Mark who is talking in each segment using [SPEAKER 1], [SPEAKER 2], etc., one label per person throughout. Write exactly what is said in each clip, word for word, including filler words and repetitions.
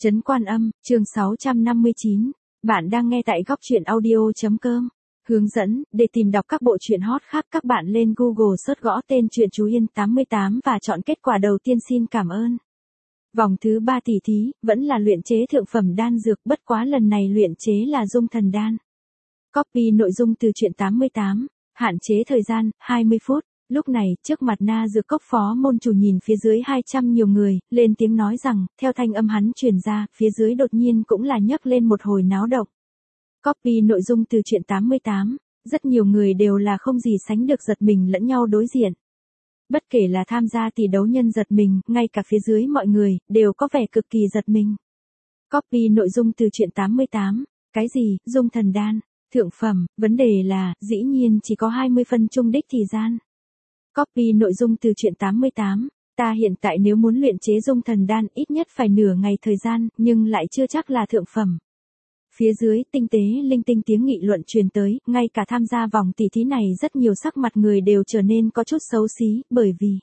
[SPEAKER 1] Trấn Quan Âm, chương sáu trăm năm mươi chín. Bạn đang nghe tại góc truyện audio.com. Hướng dẫn, để tìm đọc các bộ truyện hot khác các bạn lên Google search gõ tên truyện Chú Yên tám mươi tám và chọn kết quả đầu tiên. Xin cảm ơn. Vòng thứ ba tỷ thí, vẫn là luyện chế thượng phẩm đan dược, bất quá lần này luyện chế là dung thần đan. Copy nội dung từ truyện tám mươi tám, hạn chế thời gian, hai mươi phút. Lúc này, trước mặt Na Dược Cốc phó môn chủ nhìn phía dưới hai trăm nhiều người, lên tiếng nói rằng, theo thanh âm hắn truyền ra, phía dưới đột nhiên cũng là nhấc lên một hồi náo động. Copy nội dung từ truyện tám mươi tám, rất nhiều người đều là không gì sánh được giật mình lẫn nhau đối diện. Bất kể là tham gia tỷ đấu nhân giật mình, ngay cả phía dưới mọi người, đều có vẻ cực kỳ giật mình. Copy nội dung từ truyện tám mươi tám, cái gì, dung thần đan, thượng phẩm, vấn đề là, dĩ nhiên chỉ có hai mươi phân chung đích thì gian. Copy nội dung từ truyện tám mươi tám, ta hiện tại nếu muốn luyện chế dung thần đan ít nhất phải nửa ngày thời gian, nhưng lại chưa chắc là thượng phẩm. Phía dưới, tinh tế linh tinh tiếng nghị luận truyền tới, ngay cả tham gia vòng tỷ thí này rất nhiều sắc mặt người đều trở nên có chút xấu xí, bởi vì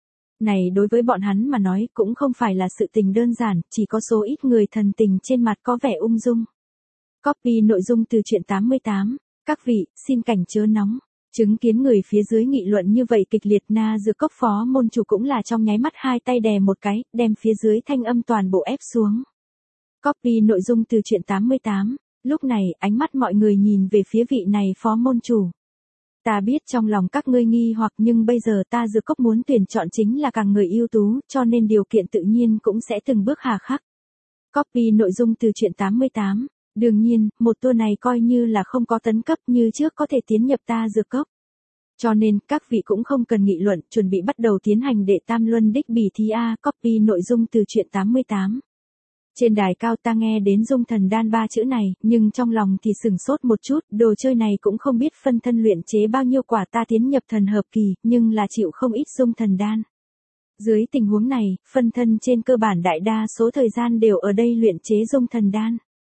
[SPEAKER 1] này đối với bọn hắn mà nói cũng không phải là sự tình đơn giản, chỉ có số ít người thần tình trên mặt có vẻ ung dung. Copy nội dung từ truyện tám mươi tám, các vị, xin cảnh chớ nóng. Chứng kiến người phía dưới nghị luận như vậy kịch liệt, Na Dược Cốc phó môn chủ cũng là trong nháy mắt hai tay đè một cái, đem phía dưới thanh âm toàn bộ ép xuống. Copy nội dung từ truyện tám mươi tám, lúc này ánh mắt mọi người nhìn về phía vị này phó môn chủ. Ta biết trong lòng các ngươi nghi hoặc nhưng bây giờ ta Dược Cốc muốn tuyển chọn chính là càng người ưu tú, cho nên điều kiện tự nhiên cũng sẽ từng bước hà khắc. Copy nội dung từ truyện tám mươi tám. Đương nhiên, một tour này coi như là không có tấn cấp như trước có thể tiến nhập ta Dược Cốc. Cho nên, các vị cũng không cần nghị luận, chuẩn bị bắt đầu tiến hành đệ tam luân đích bỉ thí A. Copy nội dung từ truyện tám mươi tám. Trên đài cao ta nghe đến dung thần đan ba chữ này, nhưng trong lòng thì sừng sốt một chút, đồ chơi này cũng không biết phân thân luyện chế bao nhiêu quả ta tiến nhập thần hợp kỳ, nhưng là chịu không ít dung thần đan. Dưới tình huống này, phân thân trên cơ bản đại đa số thời gian đều ở đây luyện chế dung thần đan.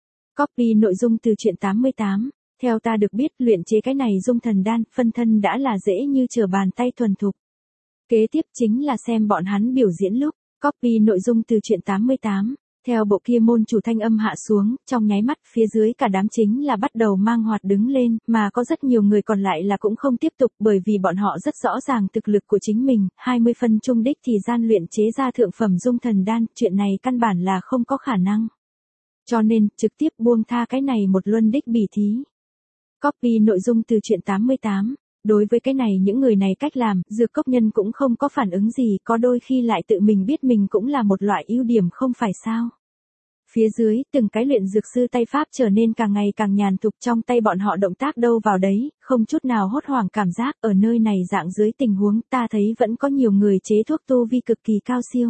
[SPEAKER 1] Copy nội dung từ truyện tám mươi tám, theo ta được biết luyện chế cái này dung thần đan, phân thân đã là dễ như trở bàn tay thuần thục. Kế tiếp chính là xem bọn hắn biểu diễn lúc, copy nội dung từ truyện tám mươi tám, theo bộ kia môn chủ thanh âm hạ xuống, trong nháy mắt phía dưới cả đám chính là bắt đầu mang hoạt đứng lên, mà có rất nhiều người còn lại là cũng không tiếp tục bởi vì bọn họ rất rõ ràng thực lực của chính mình, hai mươi phân chung đích thì gian luyện chế ra thượng phẩm dung thần đan, chuyện này căn bản là không có khả năng. Cho nên, trực tiếp buông tha cái này một luân đích bỉ thí. Copy nội dung từ truyện tám mươi tám. Đối với cái này những người này cách làm, Dược Cốc nhân cũng không có phản ứng gì, có đôi khi lại tự mình biết mình cũng là một loại ưu điểm không phải sao. Phía dưới, từng cái luyện dược sư tay pháp trở nên càng ngày càng nhàn thục, trong tay bọn họ động tác đâu vào đấy, không chút nào hốt hoảng cảm giác, ở nơi này dạng dưới tình huống ta thấy vẫn có nhiều người chế thuốc tu vi cực kỳ cao siêu.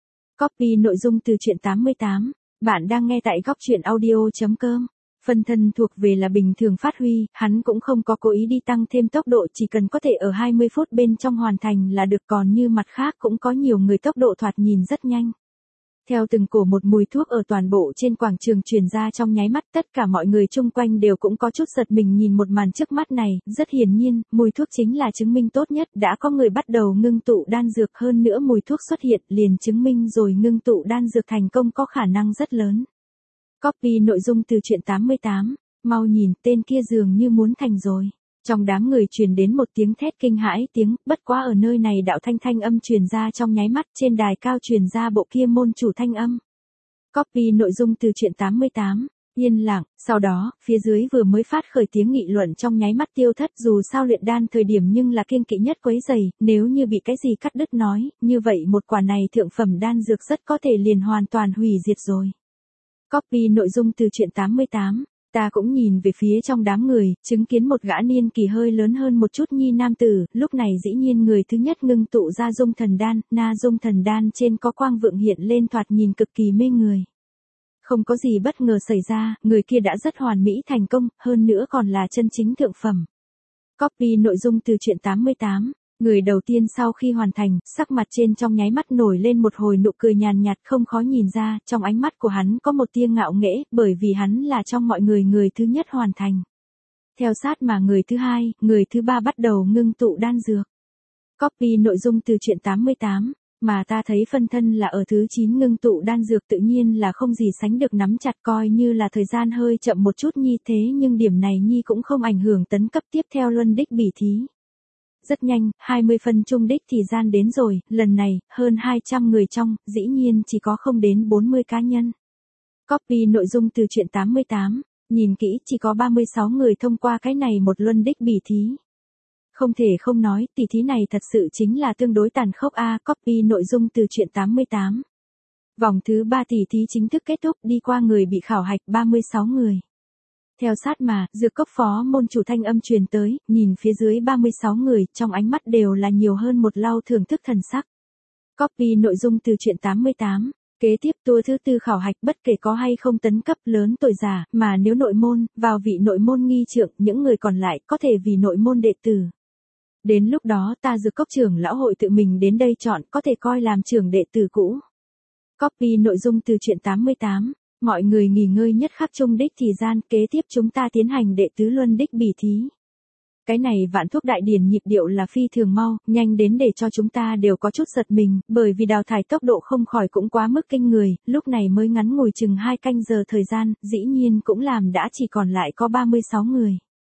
[SPEAKER 1] Copy nội dung từ truyện tám mươi tám. Bạn đang nghe tại góc truyện audio.com. Phân thân thuộc về là bình thường phát huy, hắn cũng không có cố ý đi tăng thêm tốc độ, chỉ cần có thể ở hai mươi phút bên trong hoàn thành là được, còn như mặt khác cũng có nhiều người tốc độ thoạt nhìn rất nhanh. Theo từng cổ một mùi thuốc ở toàn bộ trên quảng trường truyền ra trong nháy mắt, tất cả mọi người chung quanh đều cũng có chút giật mình nhìn một màn trước mắt này, rất hiển nhiên, mùi thuốc chính là chứng minh tốt nhất, đã có người bắt đầu ngưng tụ đan dược, hơn nữa mùi thuốc xuất hiện liền chứng minh rồi ngưng tụ đan dược thành công có khả năng rất lớn. Copy nội dung từ truyện tám mươi tám, mau nhìn, tên kia dường như muốn thành rồi. Trong đám người truyền đến một tiếng thét kinh hãi tiếng, bất quá ở nơi này đạo thanh thanh âm truyền ra trong nháy mắt, trên đài cao truyền ra bộ kia môn chủ thanh âm. Copy nội dung từ truyện tám mươi tám, yên lặng, sau đó, phía dưới vừa mới phát khởi tiếng nghị luận trong nháy mắt tiêu thất, dù sao luyện đan thời điểm nhưng là kiêng kỵ nhất quấy rầy, nếu như bị cái gì cắt đứt nói, như vậy một quả này thượng phẩm đan dược rất có thể liền hoàn toàn hủy diệt rồi. Copy nội dung từ truyện tám mươi tám. Ta cũng nhìn về phía trong đám người, chứng kiến một gã niên kỳ hơi lớn hơn một chút nhi nam tử, lúc này dĩ nhiên người thứ nhất ngưng tụ ra dung thần đan, na dung thần đan trên có quang vượng hiện lên thoạt nhìn cực kỳ mê người. Không có gì bất ngờ xảy ra, người kia đã rất hoàn mỹ thành công, hơn nữa còn là chân chính thượng phẩm. Copy nội dung từ truyện tám mươi tám. Người đầu tiên sau khi hoàn thành, sắc mặt trên trong nháy mắt nổi lên một hồi nụ cười nhàn nhạt, không khó nhìn ra, trong ánh mắt của hắn có một tia ngạo nghễ, bởi vì hắn là trong mọi người người thứ nhất hoàn thành. Theo sát mà người thứ hai, người thứ ba bắt đầu ngưng tụ đan dược. Copy nội dung từ truyện tám mươi tám. Mà ta thấy phân thân là ở thứ chín ngưng tụ đan dược tự nhiên là không gì sánh được nắm chặt, coi như là thời gian hơi chậm một chút nhi thế nhưng điểm này nhi cũng không ảnh hưởng tấn cấp tiếp theo luân đích bỉ thí. Rất nhanh, hai mươi phân chung đích thì gian đến rồi, lần này, hơn hai trăm người trong, dĩ nhiên chỉ có không đến bốn mươi cá nhân. Copy nội dung từ truyện tám mươi tám, nhìn kỹ chỉ có ba mươi sáu người thông qua cái này một luân đích bỉ thí. Không thể không nói, tỷ thí này thật sự chính là tương đối tàn khốc a. Copy nội dung từ truyện tám mươi tám. Vòng thứ ba tỷ thí chính thức kết thúc, đi qua người bị khảo hạch ba mươi sáu người. Theo sát mà, dược cốc phó môn chủ thanh âm truyền tới, nhìn phía dưới ba mươi sáu người, trong ánh mắt đều là nhiều hơn một lau thưởng thức thần sắc. Copy nội dung từ truyện tám mươi tám. Kế tiếp tour thứ tư khảo hạch bất kể có hay không tấn cấp lớn tuổi già, mà nếu nội môn, vào vị nội môn nghi trượng, những người còn lại có thể vì nội môn đệ tử. Đến lúc đó ta dược cốc trưởng lão hội tự mình đến đây chọn, có thể coi làm trưởng đệ tử cũ. Copy nội dung từ truyện tám mươi tám. Mọi người nghỉ ngơi nhất khắc chung đích thì gian, kế tiếp chúng ta tiến hành đệ tứ luân đích bỉ thí. Cái này vạn thuốc đại điển nhịp điệu là phi thường mau, nhanh đến để cho chúng ta đều có chút giật mình, bởi vì đào thải tốc độ không khỏi cũng quá mức kinh người, lúc này mới ngắn ngủi chừng hai canh giờ thời gian, dĩ nhiên cũng làm đã chỉ còn lại có ba mươi sáu người.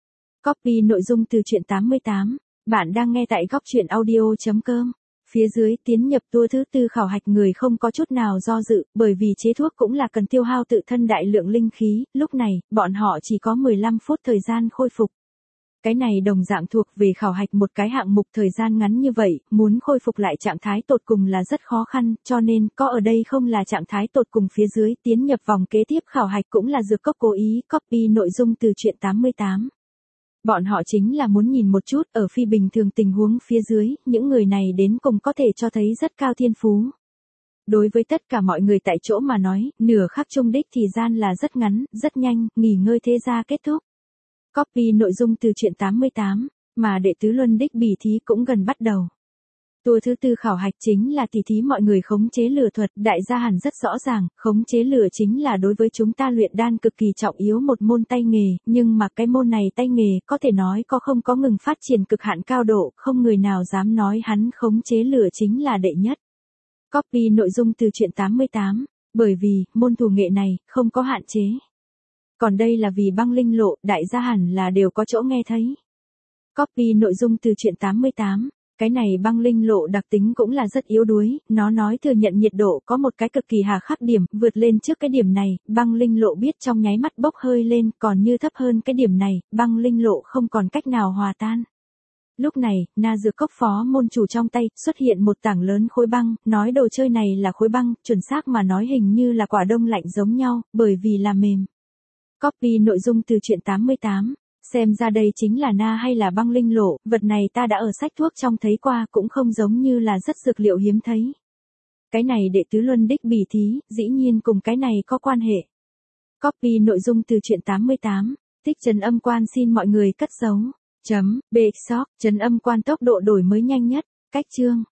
[SPEAKER 1] Copy nội dung từ truyện tám mươi tám. Bạn đang nghe tại góc truyện audio.com. Phía dưới tiến nhập tour thứ tư khảo hạch người không có chút nào do dự, bởi vì chế thuốc cũng là cần tiêu hao tự thân đại lượng linh khí, lúc này, bọn họ chỉ có mười lăm phút thời gian khôi phục. Cái này đồng dạng thuộc về khảo hạch một cái hạng mục thời gian ngắn như vậy, muốn khôi phục lại trạng thái tột cùng là rất khó khăn, cho nên, có ở đây không là trạng thái tột cùng phía dưới tiến nhập vòng kế tiếp khảo hạch cũng là dược cốc cố ý copy nội dung từ truyện tám mươi tám. Bọn họ chính là muốn nhìn một chút ở phi bình thường tình huống phía dưới, những người này đến cùng có thể cho thấy rất cao thiên phú. Đối với tất cả mọi người tại chỗ mà nói, nửa khắc chung đích thì gian là rất ngắn, rất nhanh, nghỉ ngơi thế ra kết thúc. Copy nội dung từ truyện tám mươi tám, mà đệ tứ luân đích bỉ thí cũng gần bắt đầu. Tour thứ tư khảo hạch chính là tỷ thí mọi người khống chế lửa thuật, đại gia hẳn rất rõ ràng, khống chế lửa chính là đối với chúng ta luyện đan cực kỳ trọng yếu một môn tay nghề, nhưng mà cái môn này tay nghề có thể nói có không có ngừng phát triển cực hạn cao độ, không người nào dám nói hắn khống chế lửa chính là đệ nhất. Copy nội dung từ truyện tám mươi tám, bởi vì, môn thủ nghệ này, không có hạn chế. Còn đây là vì băng linh lộ, đại gia hẳn là đều có chỗ nghe thấy. Copy nội dung từ truyện tám mươi tám. Cái này băng linh lộ đặc tính cũng là rất yếu đuối, nó nói thừa nhận nhiệt độ có một cái cực kỳ hà khắc điểm, vượt lên trước cái điểm này, băng linh lộ biết trong nháy mắt bốc hơi lên, còn như thấp hơn cái điểm này, băng linh lộ không còn cách nào hòa tan. Lúc này, na dược cốc phó môn chủ trong tay, xuất hiện một tảng lớn khối băng, nói đồ chơi này là khối băng, chuẩn xác mà nói hình như là quả đông lạnh giống nhau, bởi vì là mềm. Copy nội dung từ truyện tám mươi tám. Xem ra đây chính là na hay là băng linh lộ, vật này ta đã ở sách thuốc trong thấy qua cũng không giống như là rất dược liệu hiếm thấy. Cái này đệ tứ luân đích bỉ thí, dĩ nhiên cùng cái này có quan hệ. Copy nội dung từ truyện tám mươi tám, tích trấn âm quan xin mọi người cất giấu. Chấm, B, shop, trấn âm quan tốc độ đổi mới nhanh nhất, cách chương.